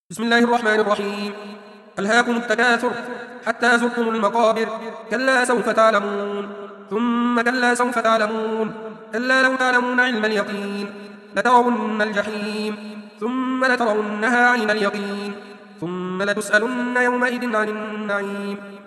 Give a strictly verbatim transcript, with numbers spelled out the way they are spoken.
بسم الله الرحمن الرحيم. ألهاكم التكاثر حتى زرتم المقابر. كلا سوف تعلمون ثم كلا سوف تعلمون كلا لو تعلمون علم اليقين لترون الجحيم ثم لترونها عين اليقين ثم لتسألن يومئذ عن النعيم.